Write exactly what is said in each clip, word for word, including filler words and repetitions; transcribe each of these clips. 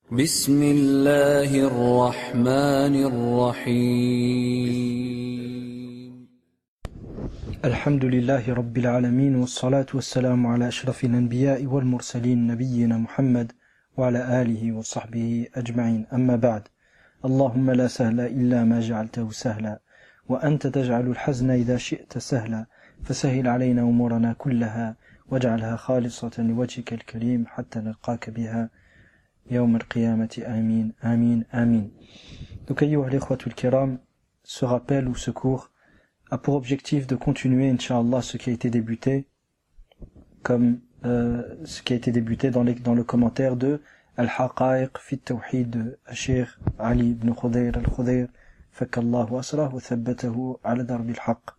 بسم الله الرحمن الرحيم الحمد لله رب العالمين والصلاة والسلام على أشرف الأنبياء والمرسلين نبينا محمد وعلى آله وصحبه أجمعين أما بعد اللهم لا سهل إلا ما جعلته سهلا وأنت تجعل الحزن إذا شئت سهلا فسهل علينا أمورنا كلها واجعلها خالصة لوجهك الكريم حتى نلقاك بها يوم القيامة آمين آمين آمين. Donc ayyuha al-ikhwatul kiram, ce rappel ou ce cours a pour objectif de continuer Inch'Allah ce qui a été débuté comme euh, ce qui a été débuté dans, les, dans le commentaire de Al-Haqa'iq fi Tawhid de Cheikh Ali ibn Khudayr al-Khudayr fakallahu asrah wa thabbatahu ala darbi al-haq.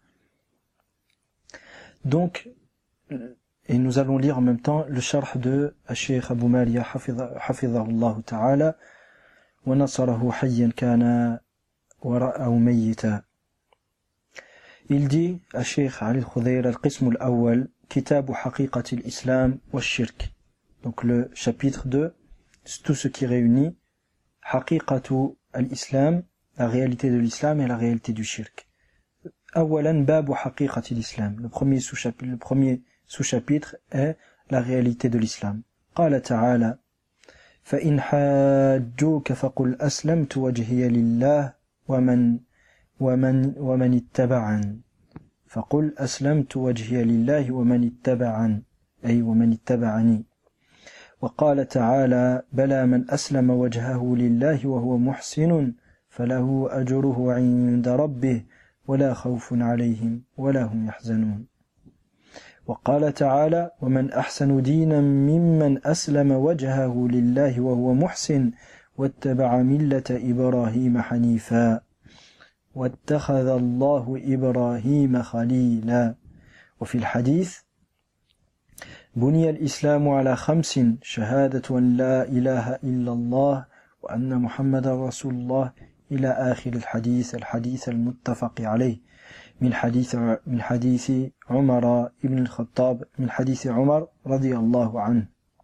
Donc et nous allons lire en même temps le sharh de Cheikh Abu Maliya hafidhahullah ta'ala wa nasarahu hayyan kana wa ra'ahu mayyita. Il dit à Cheikh Ali al-Khudayr al-Qism al-Awwal Kitab Haqiqat al-Islam wa al-Shirk. Donc le chapitre de tout ce qui réunit Haqiqatu al-Islam, la réalité de l'islam et la réalité du shirk. Awalan babu Haqiqat al-Islam. Le premier sous-chapitre, le premier sous-chapitre est la réalité de l'islam. قال تعالى فإن حاجوك فقل أسلمت وجهي لله ومن ومن ومن اتبعن فقل أسلمت وجهي لله ومن اتبعن أي ومن اتبعني. وقال تعالى بلى من أسلم وجهه لله وهو محسن فله أجره عند ربه ولا خوف عليهم ولا هم يحزنون. وقال تعالى ومن أحسن دينا ممن أسلم وجهه لله وهو محسن واتبع ملة إبراهيم حنيفا واتخذ الله إبراهيم خليلا. وفي الحديث بني الإسلام على خمس شهادة أن لا إله إلا الله وأن محمد رسول الله إلى آخر الحديث الحديث المتفق عليه من حديث من حديث عمر ابن الخطاب من حديث عمر رضي الله عنه.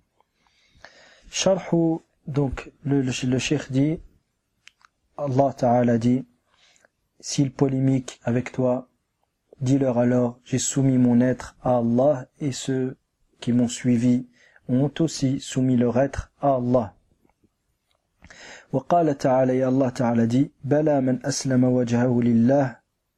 شرح donc le, le, le cheikh dit Allah Ta'ala dit s'ils polémiquent avec toi dis-leur alors j'ai soumis mon être à Allah et ceux qui m'ont suivi ont aussi soumis leur être à Allah. وقال تعالى يا الله تعالى dit بلى من أسلم وجهه لله.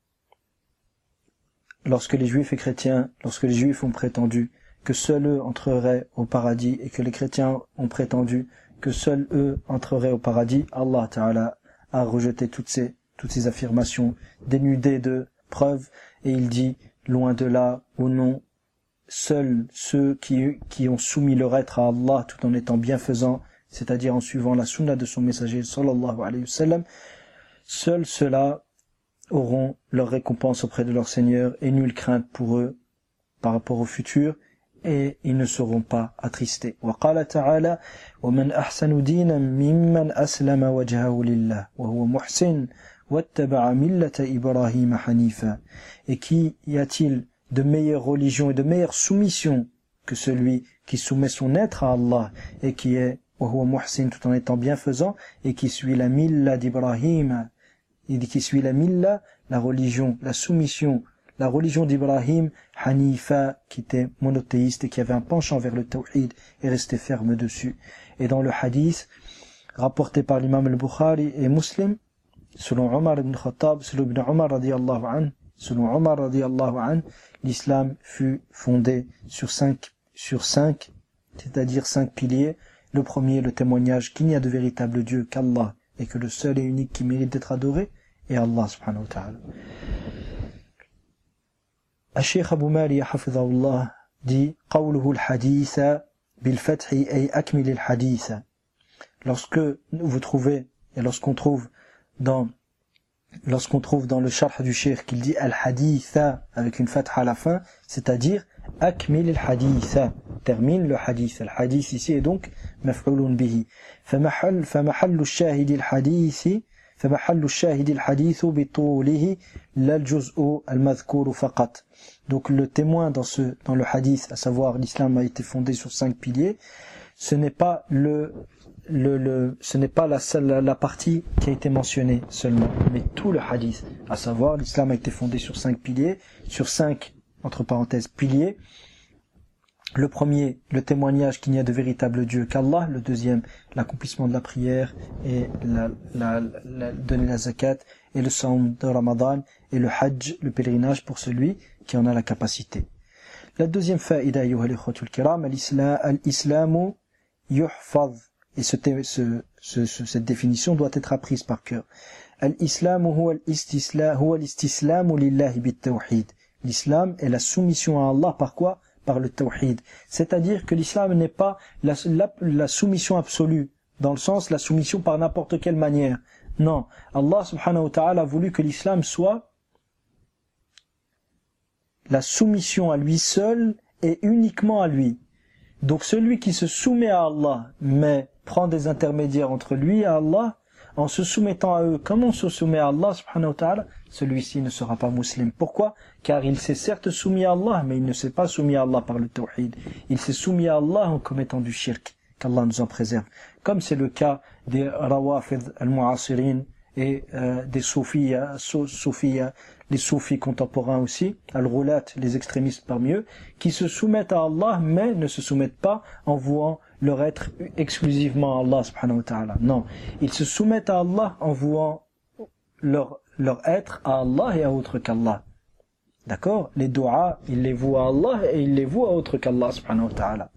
Lorsque les juifs et chrétiens, lorsque les juifs ont prétendu que seuls eux entreraient au paradis et que les chrétiens ont prétendu que seuls eux entreraient au paradis, Allah Ta'ala a rejeté toutes ces, toutes ces affirmations dénudées de preuves et il dit, loin de là, ou non, seuls ceux qui, qui ont soumis leur être à Allah tout en étant bienfaisants, c'est-à-dire en suivant la sunna de son messager sallallahu alayhi wa sallam, seuls ceux-là auront leur récompense auprès de leur Seigneur et nulle crainte pour eux par rapport au futur et ils ne seront pas attristés. وقال تعالى ومن أحسن دينا ممن أسلم وجهه لله وهو محسن واتبع ملة إبراهيم حنيفا. Et qui y a-t-il de meilleure religion et de meilleure soumission que celui qui soumet son être à Allah et qui est وهو محسن tout en étant bienfaisant et qui suit la milla d'Ibrahim. Il dit qui suit la milla, la religion, la soumission, la religion d'Ibrahim, Hanifa, qui était monothéiste et qui avait un penchant vers le tawhid et restait ferme dessus. Et dans le hadith, rapporté par l'imam al-Bukhari et Muslim, selon Omar ibn Khattab, selon ibn Omar radiyallahu anhu, selon Omar radiyallahu anhu, l'islam fut fondé sur cinq, sur cinq, c'est-à-dire cinq piliers. Le premier, le témoignage qu'il n'y a de véritable Dieu qu'Allah, et que le seul et unique qui mérite d'être adoré est Allah subhanahu wa ta'ala. Al-Sheikh Abu Maliya hafidhahullah dit قوله الحديث بالفتح أي أكمل الحديث. Lorsque vous trouvez et lorsqu'on trouve dans lorsqu'on trouve dans le sharh du Cheikh qu'il dit al-haditha avec une fatha à la fin, c'est-à-dire akmil al-haditha, termine le hadith. Le hadith ici est donc maf'ulun bihi. فمحل فمحل الشاهد الحديث فمحل الشاهد الحديث بطوله لا الجزء المذكور فقط. Donc le témoin dans ce dans le hadith, à savoir l'islam a été fondé sur cinq piliers, ce n'est pas le le, le, ce n'est pas la, la, la partie qui a été mentionnée seulement, mais tout le hadith. À savoir, l'islam a été fondé sur cinq piliers, sur cinq, entre parenthèses, piliers. Le premier, le témoignage qu'il n'y a de véritable Dieu qu'Allah. Le deuxième, l'accomplissement de la prière et la, la, la, donner la zakat et le saum de Ramadan et le hajj, le pèlerinage pour celui qui en a la capacité. La deuxième faïda, ayyuha l-ikhwatul kiram, al-islamu yuhfaz. Et ce, ce, ce, ce, cette définition doit être apprise par cœur. Al-islamu huwa al-istislamu lillahi bit-tawhid. L'islam est la soumission à Allah par quoi? Par le tawhid. C'est-à-dire que l'islam n'est pas la, la, la soumission absolue, dans le sens la soumission par n'importe quelle manière. Non. Allah subhanahu wa ta'ala a voulu que l'islam soit la soumission à lui seul et uniquement à lui. Donc celui qui se soumet à Allah, mais prend des intermédiaires entre lui et Allah, en se soumettant à eux comme on se soumet à Allah subhanahu wa ta'ala, celui-ci ne sera pas musulman. Pourquoi? Car il s'est certes soumis à Allah, mais il ne s'est pas soumis à Allah par le tawhid. Il s'est soumis à Allah en commettant du shirk. Qu'Allah nous en préserve. Comme c'est le cas des rawafid al-mu'asirin et euh, des soufis, soufis, les soufis contemporains aussi, al-ghulat, les extrémistes parmi eux, qui se soumettent à Allah, mais ne se soumettent pas en vouant leur être exclusivement à Allah subhanahu wa ta'ala. Non, ils se soumettent à Allah en vouant leur, leur être à Allah et à autre qu'Allah. D'accord? Les du'a, ils les vouent à Allah et ils les vouent à autre qu'Allah subhanahu wa ta'ala.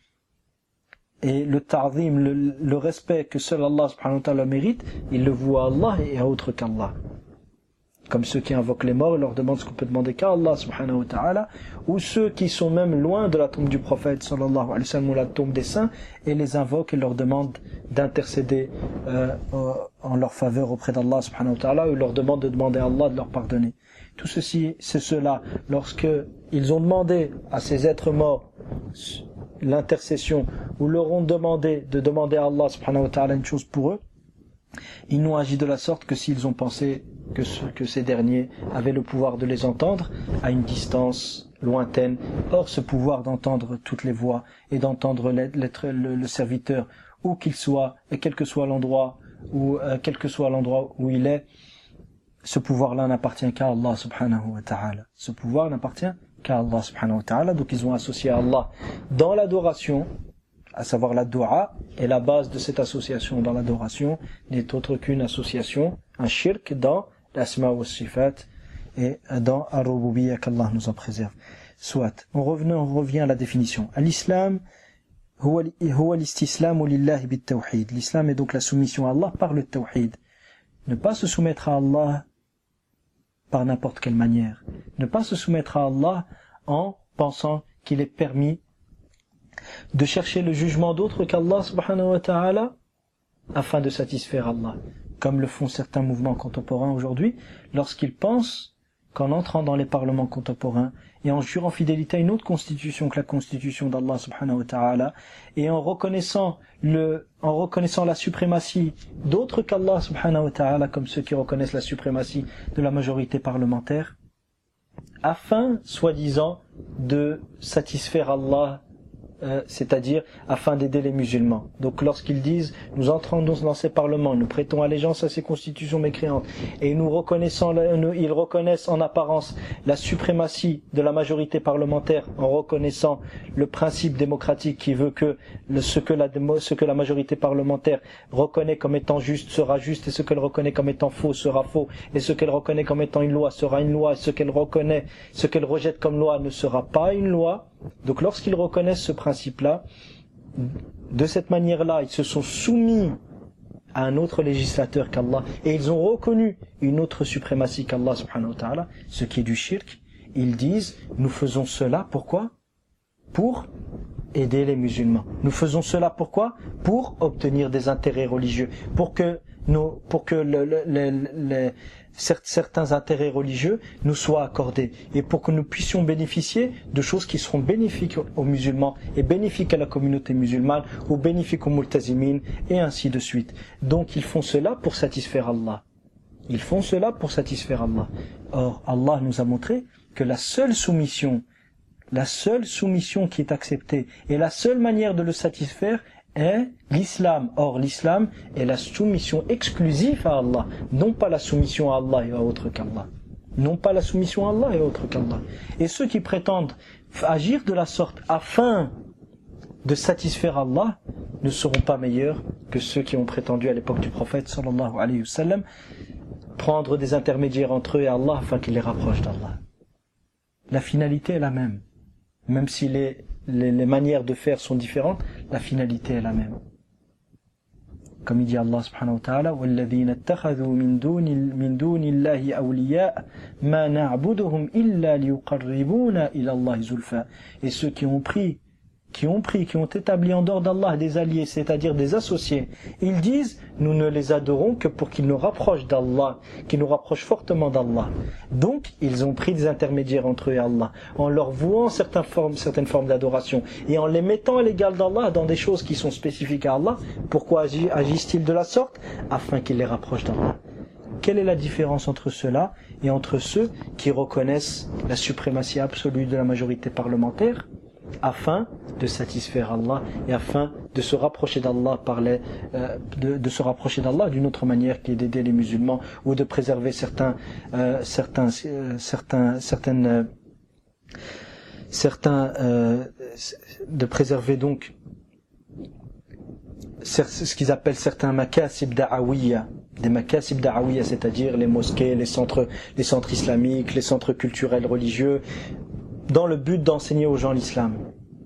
Et le ta'zim, le, le respect que seul Allah subhanahu wa ta'ala mérite, ils le vouent à Allah et à autre qu'Allah. Comme ceux qui invoquent les morts, ils leur demandent ce qu'on peut demander qu'à Allah subhanahu wa ta'ala, ou ceux qui sont même loin de la tombe du prophète sallallahu alayhi wa sallam ou la tombe des saints, et les invoquent et leur demandent d'intercéder euh, en leur faveur auprès d'Allah subhanahu wa ta'ala, ou leur demandent de demander à Allah de leur pardonner. Tout ceci, c'est cela, lorsque ils ont demandé à ces êtres morts l'intercession, ou leur ont demandé de demander à Allah subhanahu wa ta'ala une chose pour eux, ils n'ont agi de la sorte que s'ils ont pensé que, ce, que ces derniers avaient le pouvoir de les entendre à une distance lointaine. Or, ce pouvoir d'entendre toutes les voix et d'entendre l'être, le, le serviteur, où qu'il soit, et quel que soit l'endroit où, euh, quel que soit l'endroit où il est, ce pouvoir-là n'appartient qu'à Allah subhanahu wa ta'ala. Ce pouvoir n'appartient qu'à Allah subhanahu wa ta'ala. Donc ils ont associé à Allah dans l'adoration, à savoir la dua, et la base de cette association dans l'adoration n'est autre qu'une association, un shirk dans l'asma wa sifat et dans ar-rububiyya, qu'Allah nous en préserve. Soit, on revient, on revient à la définition. L'islam, huwa l'istislamu lillahi bit tawhid. L'islam est donc la soumission à Allah par le tawhid. Ne pas se soumettre à Allah par n'importe quelle manière. Ne pas se soumettre à Allah en pensant qu'il est permis de chercher le jugement d'autres qu'Allah subhanahu wa ta'ala afin de satisfaire Allah. Comme le font certains mouvements contemporains aujourd'hui, lorsqu'ils pensent qu'en entrant dans les parlements contemporains et en jurant fidélité à une autre constitution que la constitution d'Allah subhanahu wa ta'ala, et en reconnaissant le, en reconnaissant la suprématie d'autres qu'Allah subhanahu wa ta'ala, comme ceux qui reconnaissent la suprématie de la majorité parlementaire, afin, soi-disant, de satisfaire Allah, Euh, c'est-à-dire afin d'aider les musulmans. Donc lorsqu'ils disent nous entrons dans ces parlements, nous prêtons allégeance à ces constitutions mécréantes et nous reconnaissons, nous, ils reconnaissent en apparence la suprématie de la majorité parlementaire en reconnaissant le principe démocratique qui veut que le, ce, que la, ce que la majorité parlementaire reconnaît comme étant juste sera juste et ce qu'elle reconnaît comme étant faux sera faux et ce qu'elle reconnaît comme étant une loi sera une loi et ce qu'elle reconnaît, ce qu'elle rejette comme loi ne sera pas une loi. Donc lorsqu'ils reconnaissent ce principe-là, de cette manière-là, ils se sont soumis à un autre législateur qu'Allah et ils ont reconnu une autre suprématie qu'Allah subhanahu wa ta'ala, ce qui est du shirk. Ils disent, nous faisons cela, pourquoi? Pour aider les musulmans. Nous faisons cela pourquoi? Pour obtenir des intérêts religieux, pour que nous, pour que le, le, le, le, certains intérêts religieux nous soient accordés et pour que nous puissions bénéficier de choses qui seront bénéfiques aux musulmans et bénéfiques à la communauté musulmane ou bénéfiques aux multazimines et ainsi de suite. Donc ils font cela pour satisfaire Allah. Ils font cela pour satisfaire Allah. Or, Allah nous a montré que la seule soumission, la seule soumission qui est acceptée et la seule manière de le satisfaire est l'islam. Or, l'islam est la soumission exclusive à Allah, non pas la soumission à Allah et à autre qu'Allah. Non pas la soumission à Allah et à autre qu'Allah. Et ceux qui prétendent agir de la sorte afin de satisfaire Allah ne seront pas meilleurs que ceux qui ont prétendu à l'époque du prophète sallallahu alayhi wa sallam prendre des intermédiaires entre eux et Allah afin qu'il les rapproche d'Allah. La finalité est la même. Même si les, les, les manières de faire sont différentes, la finalité est la même. Comme il dit Allah subhanahu wa ta'ala, وَالَّذِينَ اتَّخَذُوا مِن دُونِ مِن دُونِ اللَّهِ أَوْلِيَاءَ مَا نَعْبُدُهُمْ إِلَّا لِيُقَرِّبُونَ إِلَى اللَّهِ زُلْفَى. Et ceux qui ont pris qui ont pris, qui ont établi en dehors d'Allah des alliés, c'est-à-dire des associés, ils disent, nous ne les adorons que pour qu'ils nous rapprochent d'Allah, qu'ils nous rapprochent fortement d'Allah. Donc, ils ont pris des intermédiaires entre eux et Allah, en leur vouant certaines formes, certaines formes d'adoration, et en les mettant à l'égal d'Allah dans des choses qui sont spécifiques à Allah. Pourquoi agissent-ils de la sorte? Afin qu'ils les rapprochent d'Allah. Quelle est la différence entre ceux-là et entre ceux qui reconnaissent la suprématie absolue de la majorité parlementaire, afin de satisfaire Allah et afin de se rapprocher d'Allah par les, euh, de, de se rapprocher d'Allah d'une autre manière qui est d'aider les musulmans ou de préserver certains, euh, certains, euh, certains, certaines, euh, certains, euh, de préserver donc ce qu'ils appellent certains makasib da'awiyya, des makasib da'awiyya, c'est-à-dire les mosquées, les centres, les centres islamiques, les centres culturels religieux, dans le but d'enseigner aux gens l'islam.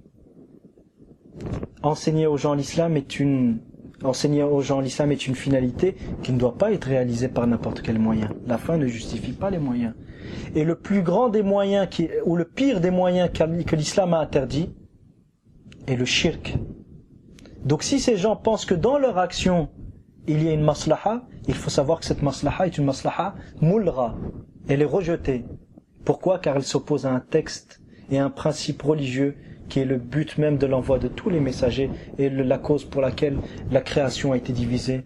Enseigner aux gens l'islam est une enseigner aux gens l'islam est une finalité qui ne doit pas être réalisée par n'importe quel moyen. La fin ne justifie pas les moyens. Et le plus grand des moyens qui, ou le pire des moyens que l'islam a interdit est le shirk. Donc si ces gens pensent que dans leur action il y a une maslaha, il faut savoir que cette maslaha est une maslaha mulgha. Elle est rejetée. Pourquoi? Car elle s'oppose à un texte et à un principe religieux qui est le but même de l'envoi de tous les messagers et la cause pour laquelle la création a été divisée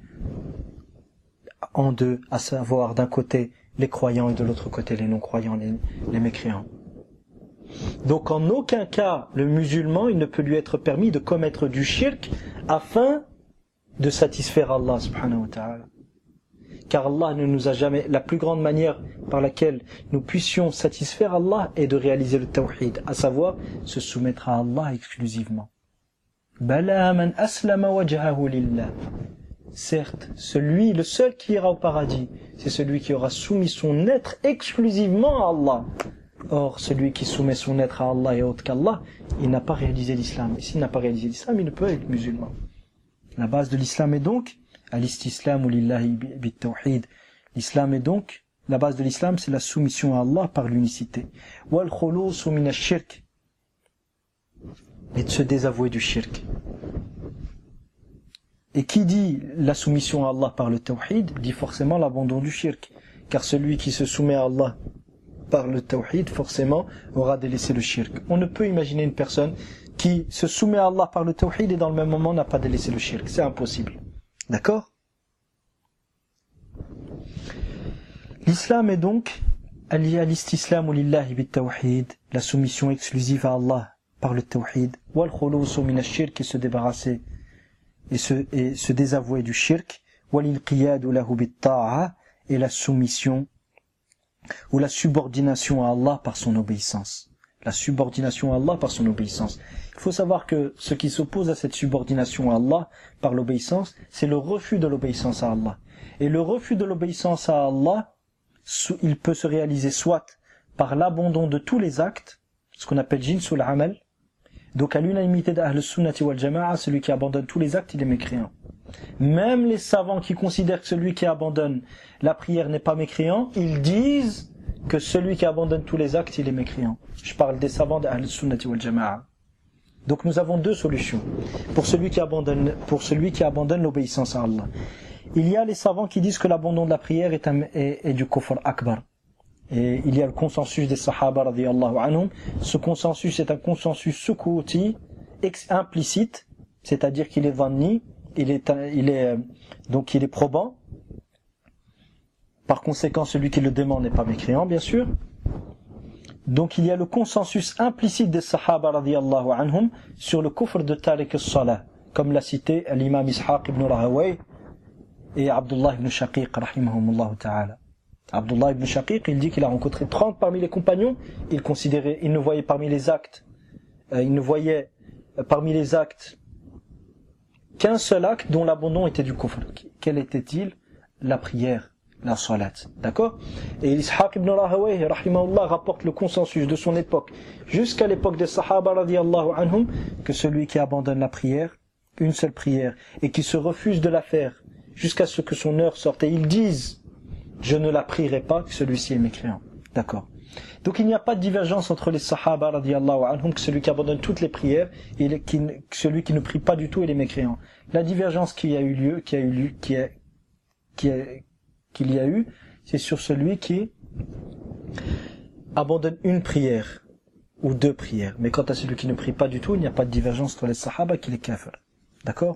en deux, à savoir d'un côté les croyants et de l'autre côté les non-croyants, les, les mécréants. Donc en aucun cas le musulman il ne peut lui être permis de commettre du shirk afin de satisfaire Allah subhanahu wa ta'ala. Car Allah ne nous a jamais, la plus grande manière par laquelle nous puissions satisfaire Allah est de réaliser le tawhid, à savoir se soumettre à Allah exclusivement. Bala man aslama wajhahu lillah. Certes, celui, le seul qui ira au paradis, c'est celui qui aura soumis son être exclusivement à Allah. Or, celui qui soumet son être à Allah et autre qu'Allah, il n'a pas réalisé l'islam. Et s'il n'a pas réalisé l'islam, il ne peut être musulman. La base de l'islam est donc al-istislamu lillahi bit-tawhid. L'islam est donc, la base de l'islam, c'est la soumission à Allah par l'unicité. Wal-khulusu min ash-shirk. Et de se désavouer du shirk. Et qui dit la soumission à Allah par le tawhid, dit forcément l'abandon du shirk. Car celui qui se soumet à Allah par le tawhid, forcément, aura délaissé le shirk. On ne peut imaginer une personne qui se soumet à Allah par le tawhid et dans le même moment n'a pas délaissé le shirk. C'est impossible. D'accord? L'islam est donc al-istislamu lillahi bit-tawhid, la soumission exclusive à Allah par le tawhid, wal-khulusu min ash-shirk, et se débarrasser et se, et se désavouer du shirk, wal-inqiyadu lahu bit-ta'a, et la soumission ou la subordination à Allah par son obéissance. La subordination à Allah par son obéissance. Il faut savoir que ce qui s'oppose à cette subordination à Allah par l'obéissance, c'est le refus de l'obéissance à Allah. Et le refus de l'obéissance à Allah, il peut se réaliser soit par l'abandon de tous les actes, ce qu'on appelle jinsul amal. Donc à l'unanimité d'Ahl Sunnati wal Jama'a, celui qui abandonne tous les actes, il est mécréant. Même les savants qui considèrent que celui qui abandonne la prière n'est pas mécréant, ils disent que celui qui abandonne tous les actes, il est mécréant. Je parle des savants d'Ahl Sunnati wal Jama'a. Donc nous avons deux solutions pour celui qui abandonne, pour celui qui abandonne l'obéissance à Allah. Il y a les savants qui disent que l'abandon de la prière est, un, est, est du kufr akbar. Et il y a le consensus des sahaba radiyallahu anhum. Ce consensus est un consensus sukouti, implicite, c'est-à-dire qu'il est dhanni, il est, il est, donc il est probant. Par conséquent, celui qui le dément n'est pas mécréant, bien sûr. Donc il y a le consensus implicite des sahaba radiyallahu anhum sur le kufr de tariq as-salah, comme l'a cité l'imam Ishaq ibn Rahawayh et Abdullah ibn Shaqiq rahimahumullah ta'ala. Abdullah ibn Shaqiq, il dit qu'il a rencontré trente parmi les compagnons, il considérait, il ne voyait parmi les actes, euh, il ne voyait euh, parmi les actes qu'un seul acte dont l'abandon était du kufr. Quel était-il? La prière, la salat. D'accord? Et Ishaq ibn Rahawayh rahimahullah rapporte le consensus de son époque jusqu'à l'époque des Sahaba radiyallahu anhum que celui qui abandonne la prière, une seule prière, et qui se refuse de la faire jusqu'à ce que son heure sorte, et ils disent je ne la prierai pas, que celui-ci est mécréant. D'accord. Donc il n'y a pas de divergence entre les Sahaba radiyallahu anhum que celui qui abandonne toutes les prières et qui, celui qui ne prie pas du tout et les mécréants. La divergence qui a eu lieu, qui a eu lieu, qui a, qui a, qu'il y a eu, c'est sur celui qui abandonne une prière ou deux prières. Mais quant à celui qui ne prie pas du tout, il n'y a pas de divergence entre les Sahaba qu'il est kafir. D'accord?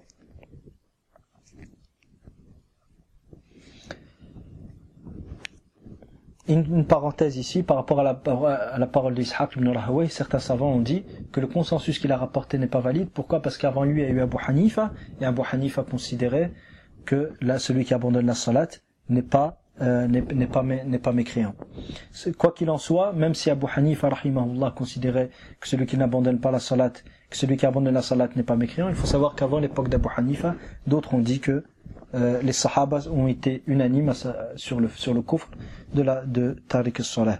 Une, une parenthèse ici par rapport à la, à la parole d'Ishaq ibn Rahawayh. Certains savants ont dit que le consensus qu'il a rapporté n'est pas valide. Pourquoi? Parce qu'avant lui il y a eu Abu Hanifa, et Abu Hanifa considérait que là, celui qui abandonne la salat n'est pas euh, n'est, n'est pas n'est pas mécréant. Quoi qu'il en soit, même si Abu Hanifa rahimahullah considérait que celui qui n'abandonne pas la salat, que celui qui abandonne la salat n'est pas mécréant, il faut savoir qu'avant l'époque d'Abu Hanifa, d'autres ont dit que Euh, les Sahabas ont été unanimes sur le, sur le kufr de, la, de Tariq as-Salah.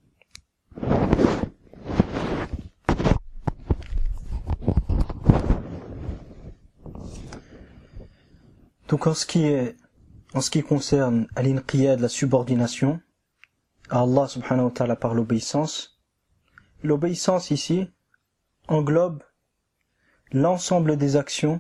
Donc en ce qui est, en ce qui concerne al-inqiyad, la subordination à Allah subhanahu wa ta'ala par l'obéissance, l'obéissance ici englobe l'ensemble des actions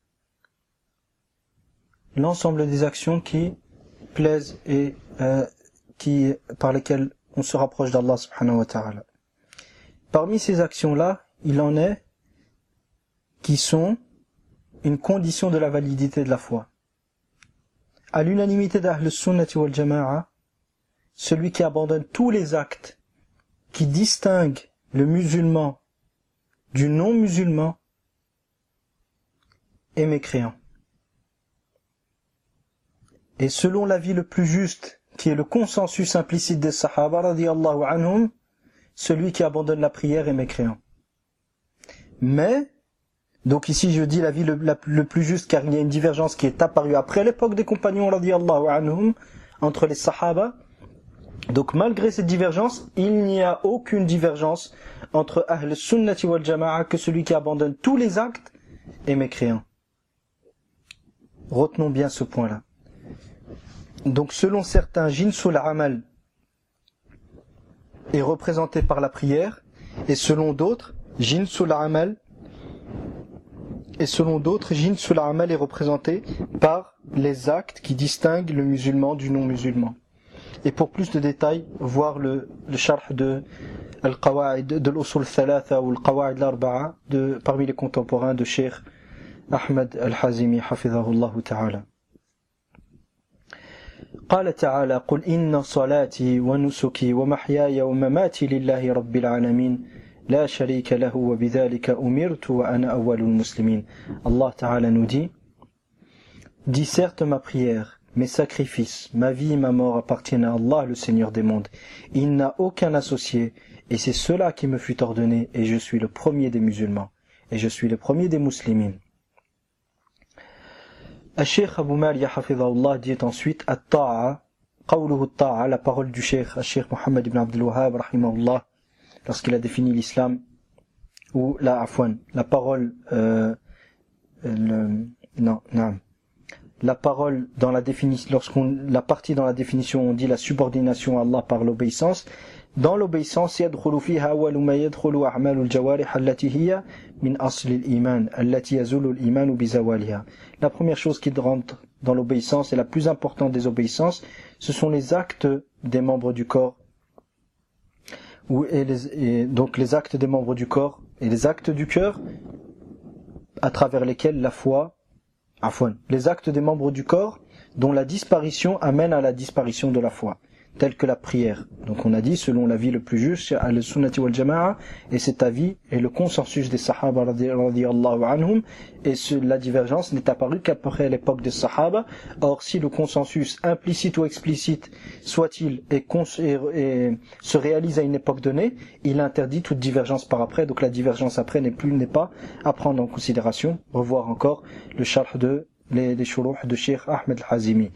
l'ensemble des actions qui plaisent et euh, qui, par lesquelles on se rapproche d'Allah subhanahu wa ta'ala. Parmi ces actions-là, il en est qui sont une condition de la validité de la foi. À l'unanimité d'Ahl Sunnati wal Jama'a, celui qui abandonne tous les actes qui distinguent le musulman du non-musulman est mécréant. Et selon l'avis le plus juste, qui est le consensus implicite des Sahaba radiyallahu anhum, celui qui abandonne la prière est mécréant. Mais, donc ici je dis l'avis le, la, le plus juste car il y a une divergence qui est apparue après l'époque des compagnons radiyallahu anhum entre les Sahaba. Donc malgré cette divergence, il n'y a aucune divergence entre Ahl Sunnati wal Jama'a que celui qui abandonne tous les actes est mécréant. Retenons bien ce point-là. Donc selon certains, jinsul amal est représenté par la prière, et selon d'autres, jinsul amal et selon d'autres, jinsul amal est représenté par les actes qui distinguent le musulman du non-musulman. Et pour plus de détails, voir le, le sharh de al-Qawa'id de l'Usul Thalatha ou al-Qawa'id al-Arba'a de parmi les contemporains de Cheikh Ahmed al-Hazimi hafidhahullah ta'ala. قال تعالى قل إن صلاتي ونسكي ومحياي ومماتي لله رب العالمين لا شريك له وبذلك أمرت وأنا أول المسلمين. Allah Ta'ala nous dit: dis certes ma prière, mes sacrifices, ma vie et ma mort appartiennent à Allah le Seigneur des mondes. Il n'a aucun associé et c'est cela qui me fut ordonné et je suis le premier des musulmans et je suis le premier des muslimines. Al-Sheikh Abu Maliya hafidhahullah dit ensuite At-Ta'a, qawluhu At-Ta'a, la parole du Sheikh Al-Sheikh Muhammad ibn Abdul Wahhab rahimahullah, lorsqu'il a défini l'islam, ou la afwan, la parole euh, le, non, non, la parole dans la définition, lorsqu'on la partie dans la définition on dit la subordination à Allah par l'obéissance. Dans l'obéissance, يدخل فيها أول ما يدخل أعمال الجوارح التي هي من أصل الإيمان التي يزول الإيمان بزوالها. La première chose qui rentre dans l'obéissance et la plus importante des obéissances, ce sont les actes des membres du corps. Et, les, et donc les actes des membres du corps et les actes du cœur à travers lesquels la foi, afwan, les actes des membres du corps dont la disparition amène à la disparition de la foi. tels que la prière. Donc on a dit, selon l'avis le plus juste, c'est al-sunnati wal jama'a, et cet avis est le consensus des sahaba radiyallahu anhum, et ce, la divergence n'est apparue qu'après l'époque des sahaba. Or, si le consensus implicite ou explicite soit-il et, et, et se réalise à une époque donnée, il interdit toute divergence par après. Donc la divergence après n'est plus, n'est pas à prendre en considération. Revoir encore le sharh de les, les shuruh de Cheikh Ahmed al-Hazimi.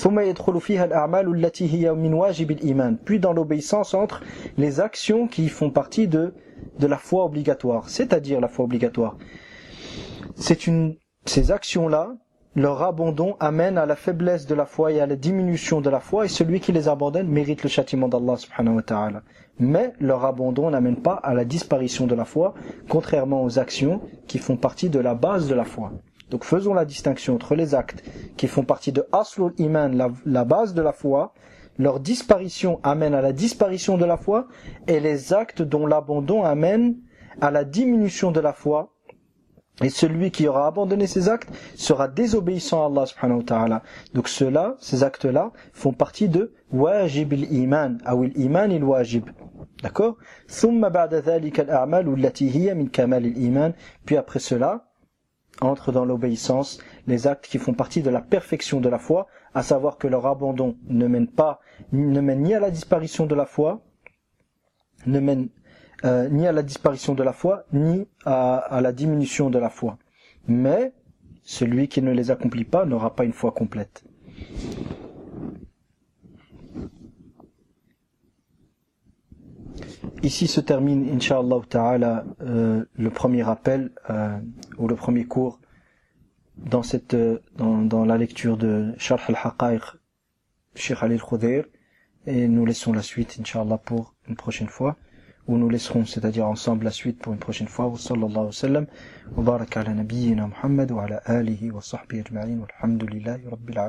Puis dans l'obéissance entre les actions qui font partie de, de la foi obligatoire, c'est-à-dire la foi obligatoire. C'est une, ces actions-là, leur abandon amène à la faiblesse de la foi et à la diminution de la foi, et celui qui les abandonne mérite le châtiment d'Allah subhanahu wa ta'ala. Mais leur abandon n'amène pas à la disparition de la foi, contrairement aux actions qui font partie de la base de la foi. Donc faisons la distinction entre les actes qui font partie de Aslul Iman, la, la base de la foi, leur disparition amène à la disparition de la foi, et les actes dont l'abandon amène à la diminution de la foi, et celui qui aura abandonné ces actes sera désobéissant à Allah subhanahu wa ta'ala. Donc ceux-là, ces actes-là, font partie de wajib al-iman, ou al-iman il-wajib. D'accord? Thumma ba'da dhalika al-a'mal allati hiya min kamal al-iman. Puis après cela, entre dans l'obéissance les actes qui font partie de la perfection de la foi, à savoir que leur abandon ne mène pas, ne mène ni à la disparition de la foi, ne mène euh, ni à la disparition de la foi, ni à, à la diminution de la foi. Mais celui qui ne les accomplit pas n'aura pas une foi complète. Ici se termine, Inch'Allah ta'ala, euh, le premier appel, euh, ou le premier cours dans cette, euh, dans, dans la lecture de Sharh al-Haqa'iq, Cheikh Ali al-Khudayr, et nous laissons la suite, Inch'Allah, pour une prochaine fois, ou nous laisserons, c'est-à-dire ensemble, la suite pour une prochaine fois. Wa sallallahu wa sallam, wa baraka ala nabiyyina Muhammad, wa ala alihi wa sahbihi ajma'in, walhamdulillahi rabbil alamin.